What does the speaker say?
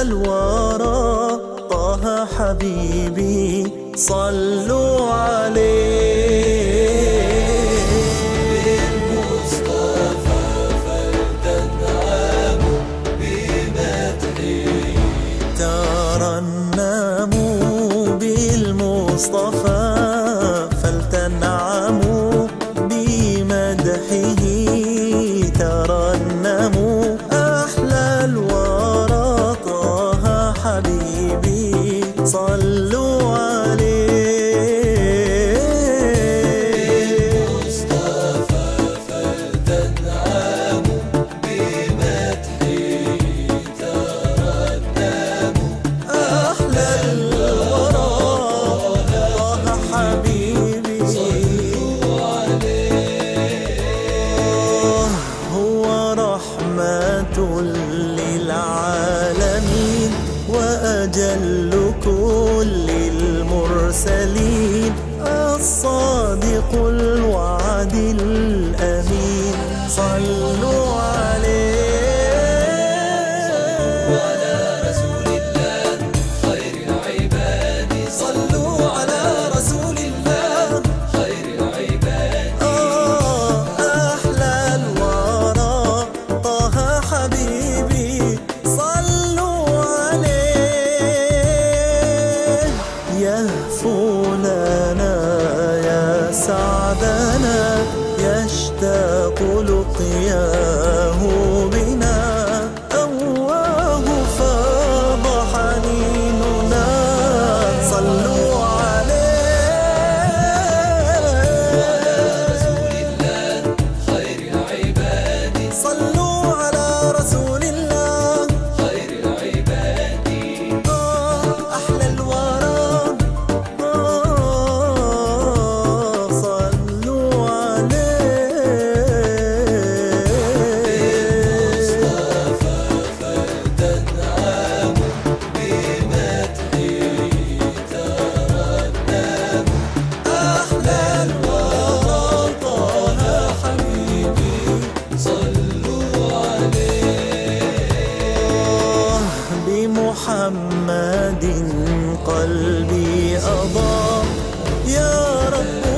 الورى طه حبيبي صلوا عليه. بالمصطفى فلتنعموا بمدحه، ترنموا بالمصطفى فلتنعموا بمدحه، ترنموا أحلى الورى طه حبيبي صلوا عليه. بالمصطفى فلتنعموا بمدحه، ترنموا أحلى الورى طه حبيبي صلوا عليه. هو رحمة للعالمين وأجل كل المرسلين، الصادق الوعد الأمين صلوا عليه. وعلى رسول الله خير العباد، صلوا على رسول الله خير العباد. أحلى الورى طه حبيبي صلوا عليه. يهفو لنا يا سعدنا يشتاق لقياه بنا، أواه فاض حنيننا صلوا عليه. وعلى رسول الله خير العباد، صلوا على رسول الله خير العباد. أحلى الورى صلوا عليه. بالمصطفى فلتنعموا بمدحه، ترنموا أحلى الورى طه حبيبي صلوا عليه. بمحمد قلبي أضاء، يا رب